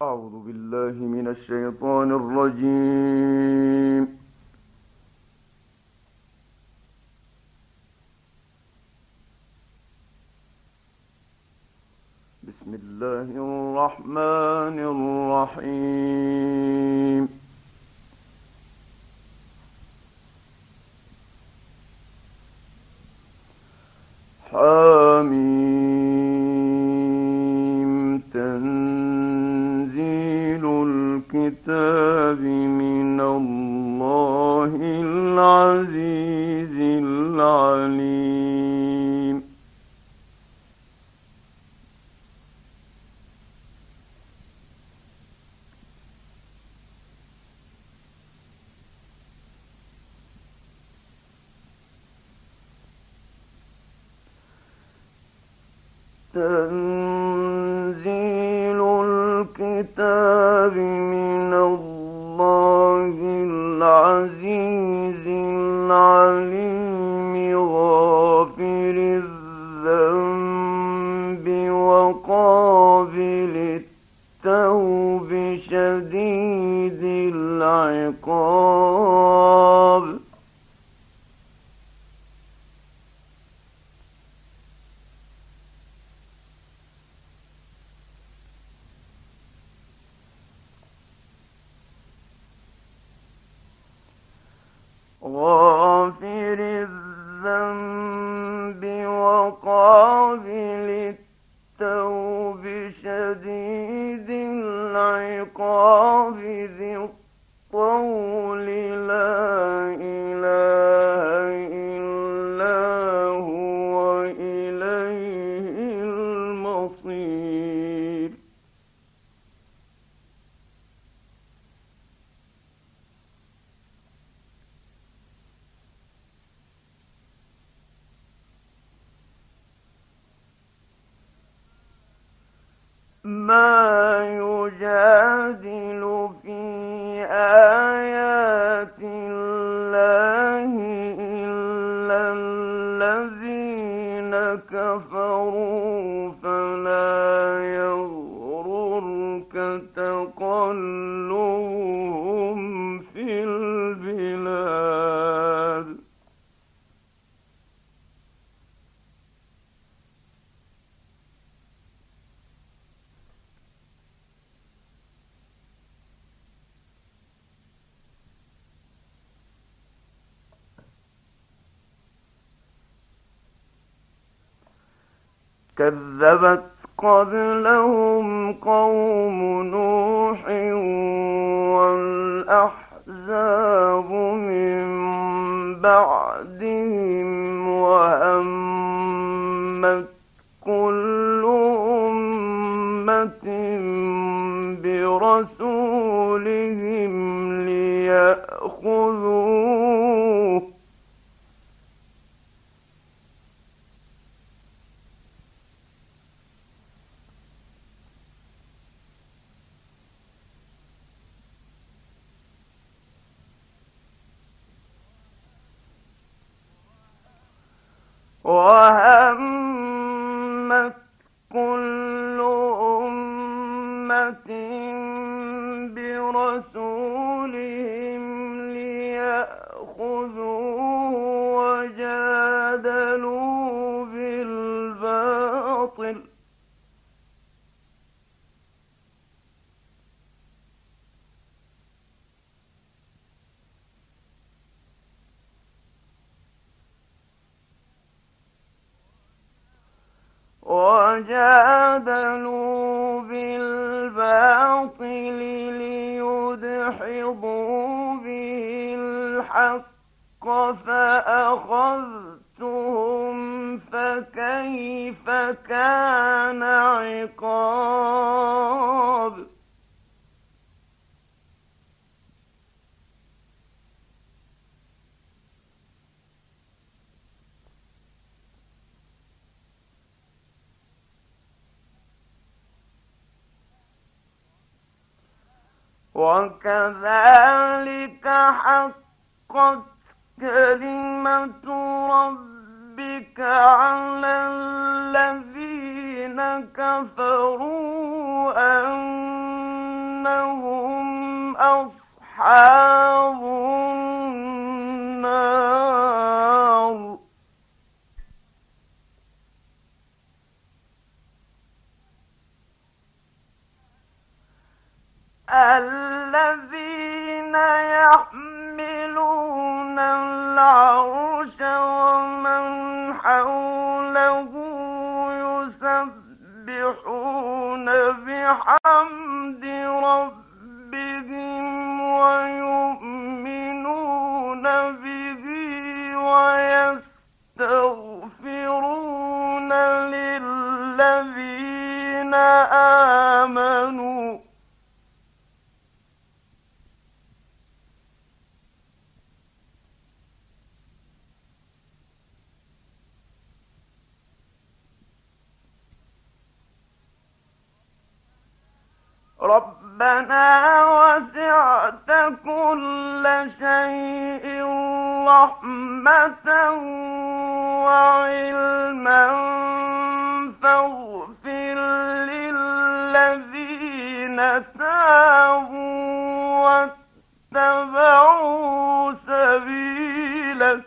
أعوذ بالله من الشيطان الرجيم. بسم الله الرحمن الرحيم. حميم تنزيل الكتاب من الله العزيز العليم. تنزيل الكتاب من الله العزيز العليم غافر الذنب وقابل التوب شديد العقاب. غافر الذنب وقابل التوب شديد العقاب ذي الطول لا إله إلا هو إليه المصير. ما يجادل في آيات الله إلا الذين كفروا فلا يغررك تقلبهم في البلاد. كذبت قبلهم قوم نوح والأحزاب من بعدهم وهمت كل أمة برسولهم ليأخذوه وهمت كل أمة برسولهم ليأخذوه وجادلوا بالباطل ليدحضوا به الحق فأخذتهم فكيف كان عقاب. وكذلك حقت كلمة ربك على الذين كفروا أن أصحاب النار الذين يحملون العرش ومن حوله يسبحون بحمد ربهم ويؤمنون به ويستغفرون للذين آمنوا ربنا وسعت كل شيء رحمة وعلما فاغفر للذين تابوا واتبعوا سبيلك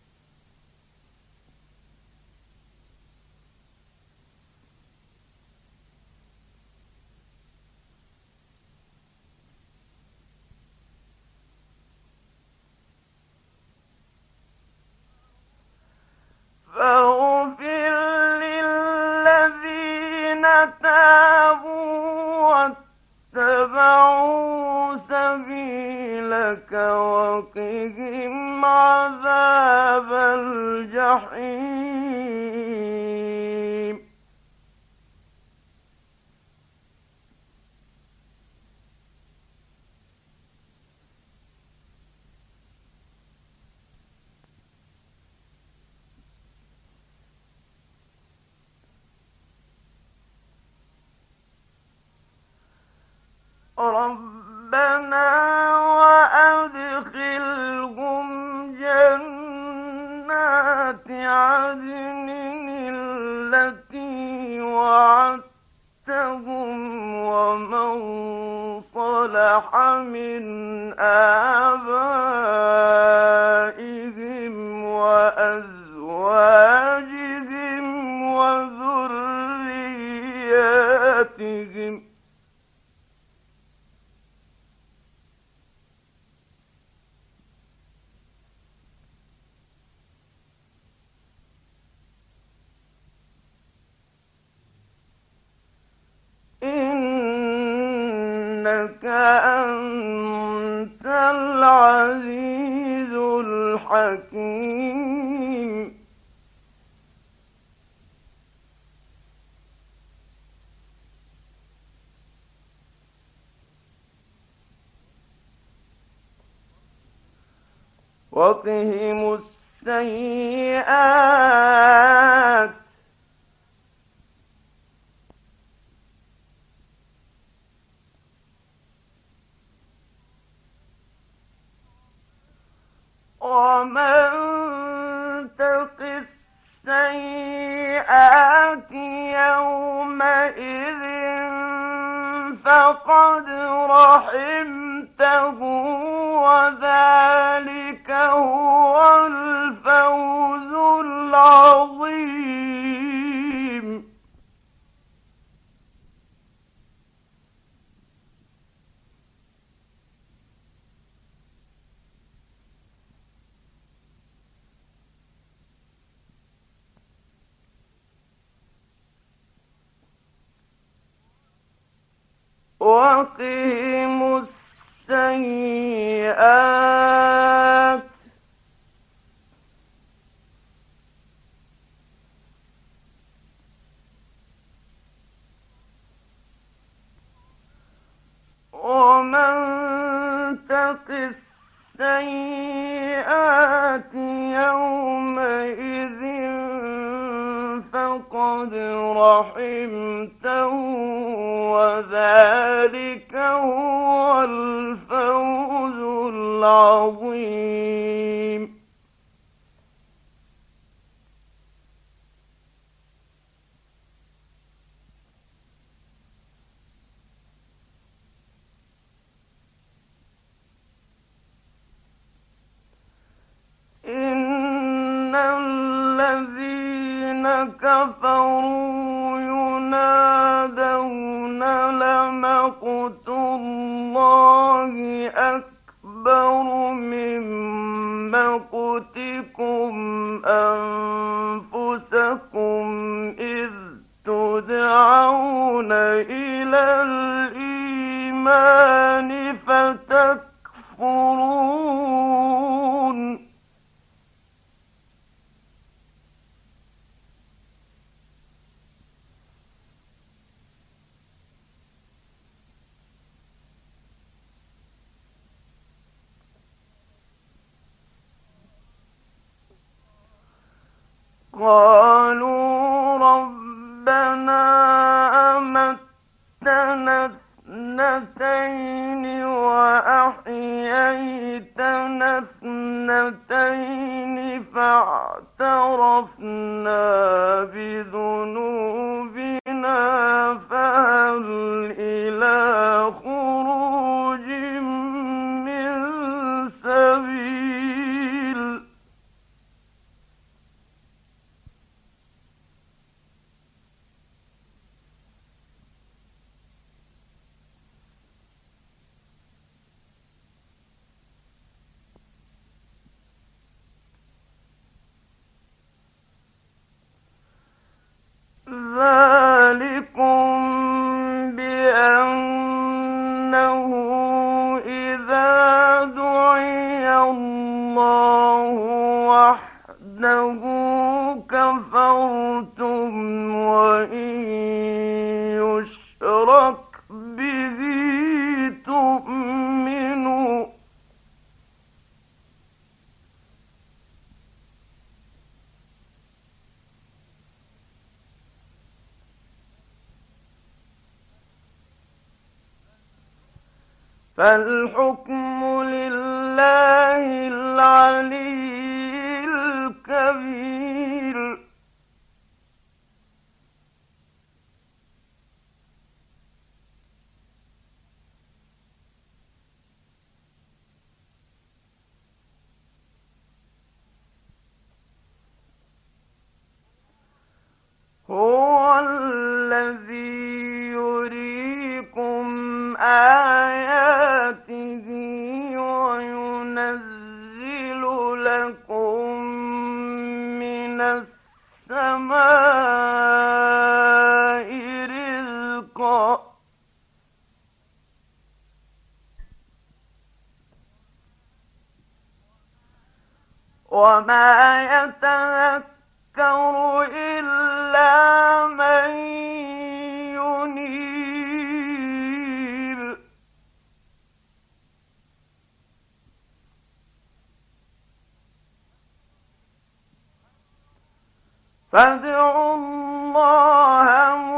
فاغفر للذين تابوا واتبعوا سبيلك وقهم عذاب الجحيم ربنا وأدخلهم جنات عدن التي وعدتهم ومن صلح من آبائهم وأزواجهم وذرياتهم إنك أنت العزيز الحكيم وقهم السيئات ومن تق السيئات يومئذ فقد رحمته وذلك هو الفوز العظيم وقهم السيئات ومن تق السيئات يومئذ فقد رحمته وذلك هو الفوز العظيم كفروا ينادون لمقت الله أكبر من مقتكم أنفسكم إذ تدعون إلى الإيمان فتكفرون. قالوا ربنا أمتنا اثنتين وأحييتنا اثنتين فاعترفنا بذنوبنا فهل إلى خروج من سبيل. ذلكم بأنه إذا دعي الله وحده كفرتم وإن يشرك به تؤمنوا. فالحكم لله العلي الكبير. هو الذي يريكم آياته وينزل لكم من السماء رزقا وما يتذكر إلا من ينيب. فادعوا الله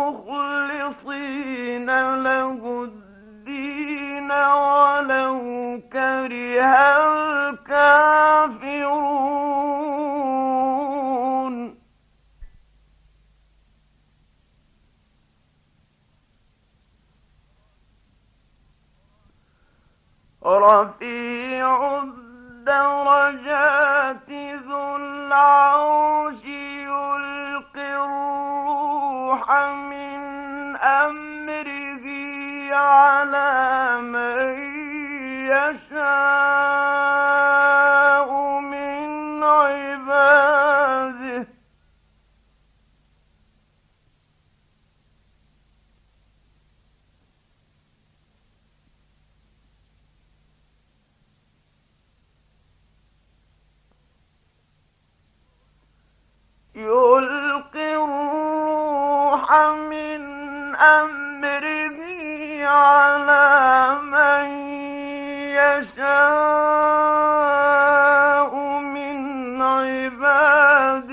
مخلصين له الدين ولو كره الكافرون. رفيع الدرجات ذو العرش يلقي الروح من أمره على من يشاء من عباده يلقي الروح من أمره على من يشاء من عباده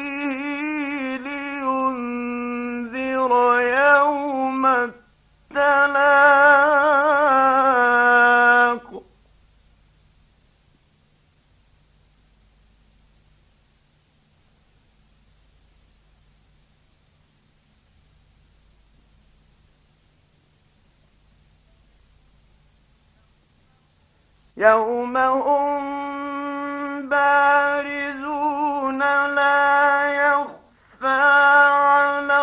لينذر يوم التلاق. يوم هم بارزون لا يخفى على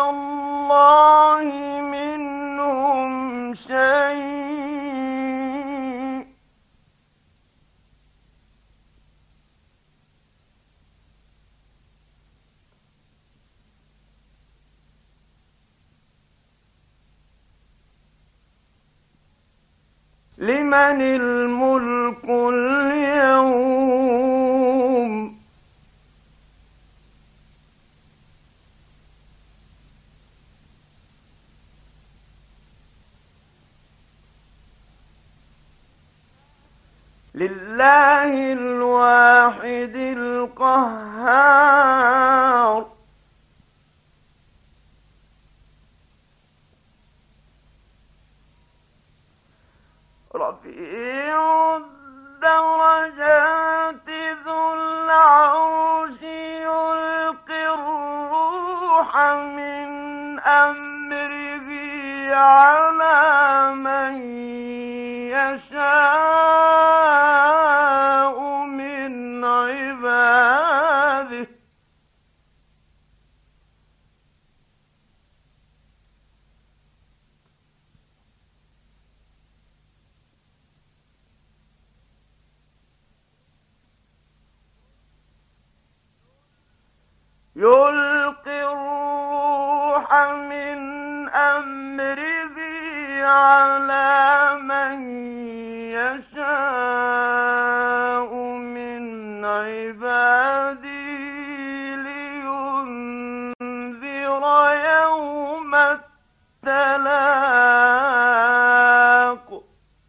لمن الملك اليوم؟ لله الواحد القهار. رفيع الدرجات ذو العرش يلقي الروح من أمره على من يشاء من عباده. يلقي الروح من أمره على من يشاء من عباده لينذر يوم التلاق.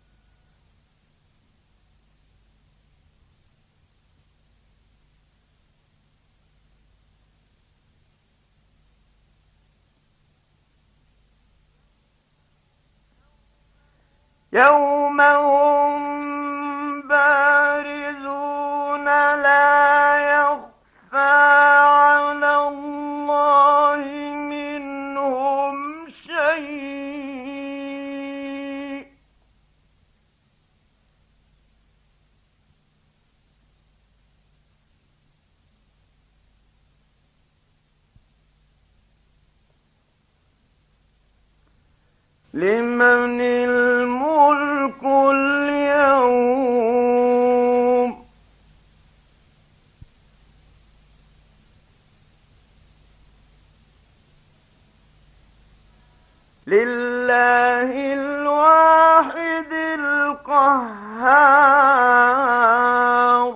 يوم هم بارزون لا يخفى على الله منهم شيء. لمن الملك اليوم؟ لله الواحد القهار.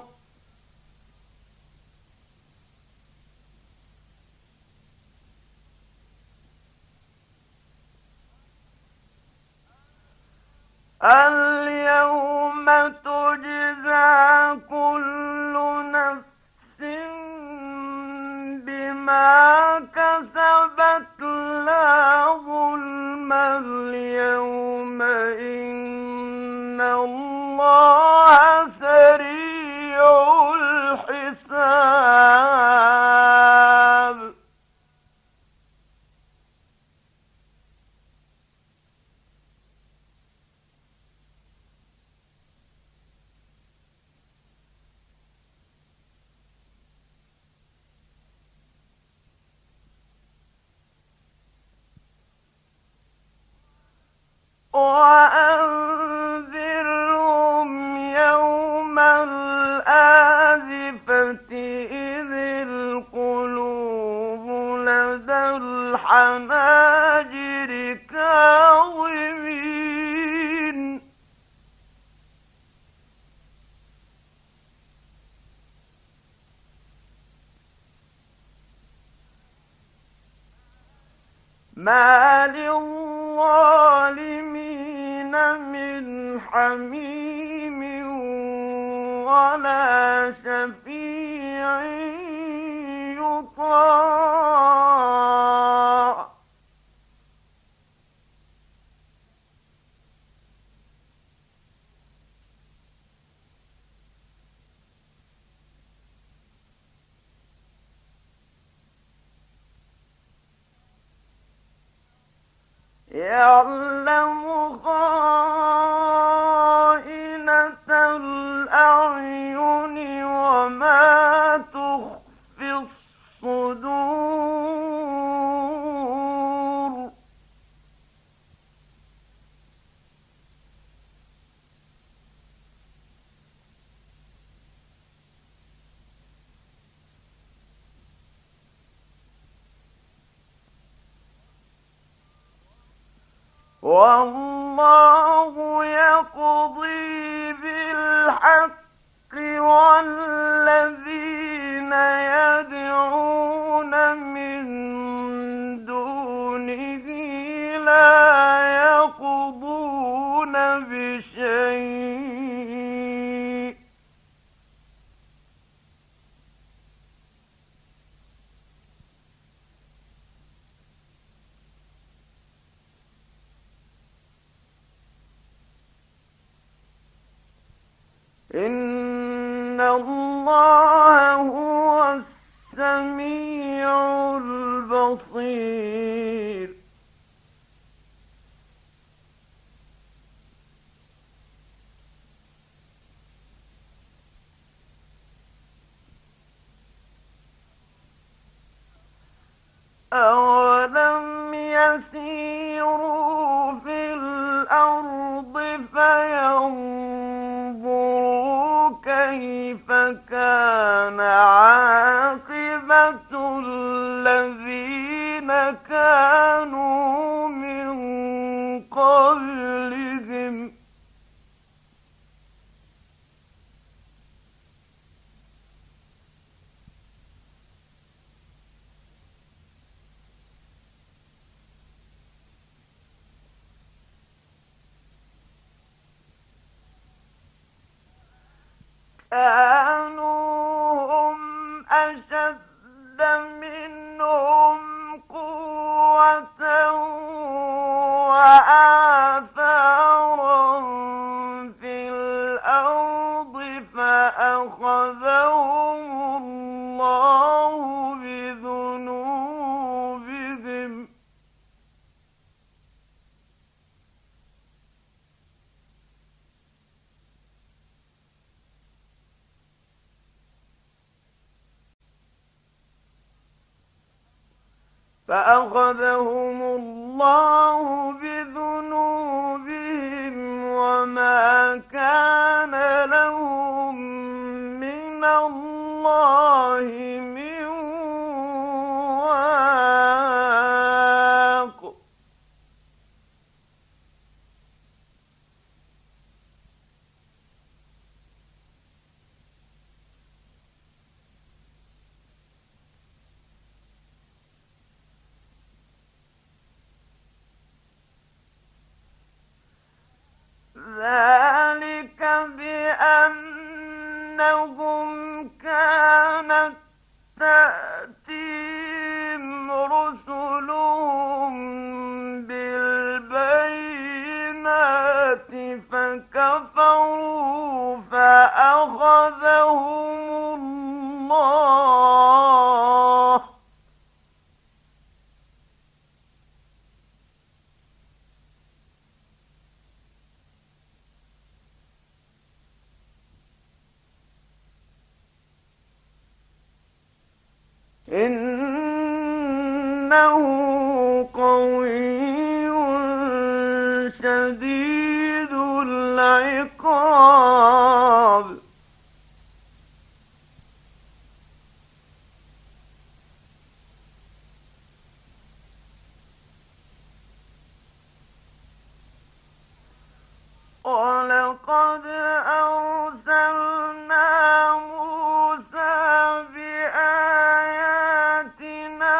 اليوم تجزى كل نفس بما كسبت لا ظلم اليوم إن الله سريع الحساب. وأنذرهم يوم الآزفة إذ القلوب لدى الحناجر كاظمين. ما للظالمين من حميم ولا شفيع يطاع. يعلم خائنة الأعين وما تخفي الصدور. والله الله يقضي بالحق والذين يدعون من دونه لا يقضون بشيء إن الله هو السميع البصير أولم يسيروا في الأرض فينظروا كيف كان عاقبة الذين كانوا من قبلهم كانوا هم أشد منهم قوة وآثارا في الأرض فأخذهم الله بذنوبهم وما كان لهم من الله من واق ذلك بأنهم كانت تأتيهم رسلهم بالبينات فكفروا فأخذهم الله إنه قوي شديد العقاب ولقد أرسلنا موسى بآياتنا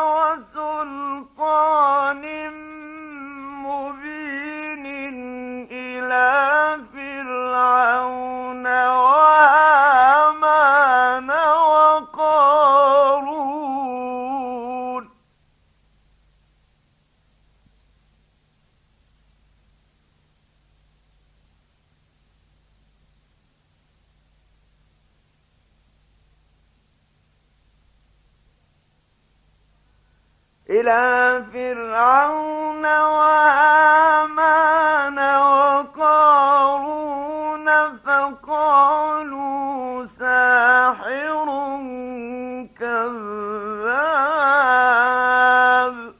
وسلطان مبين إلى فرعون وهامان وقارون فقالوا ساحر كذاب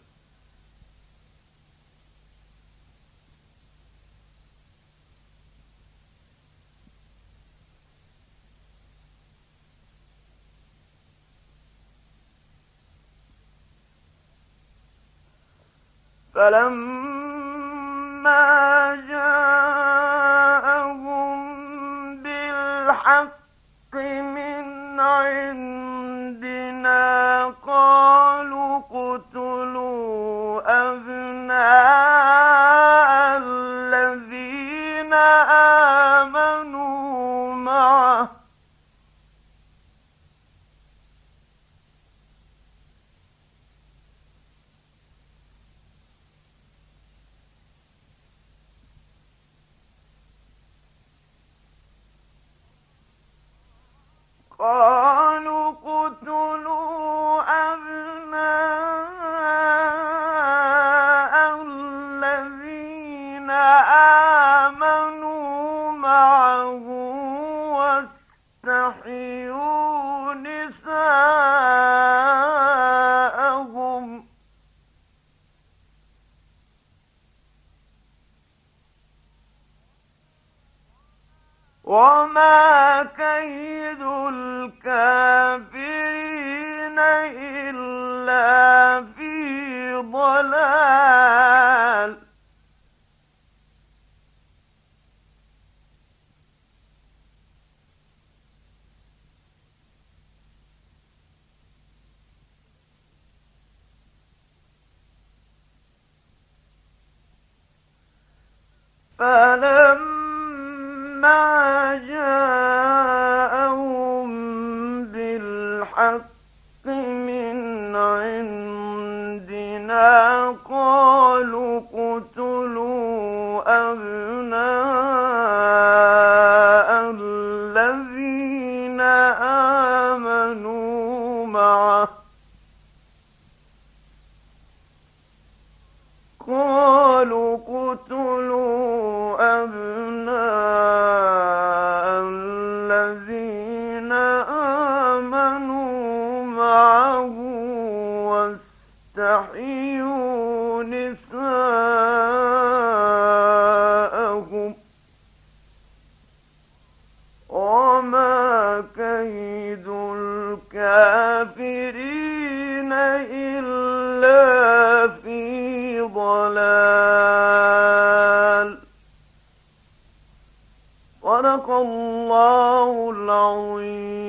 فلما جاءهم بالحق من عندنا قالوا اقتلوا أبناء الذين آمنوا معه قالوا اقتلوا أبناء الذين آمنوا معه واستحيوا نساءهم وما كيد الكافرين إلا في ضلال فلما جاءهم بالحق من عندنا قالوا اقتلوا أبناء الذين آمنوا معه قالوا اقتلوا أبناء الذين آمنوا معه واستحيوا نساءهم وما كيد الكافرين إلا في ضلال صدق الله العظيم.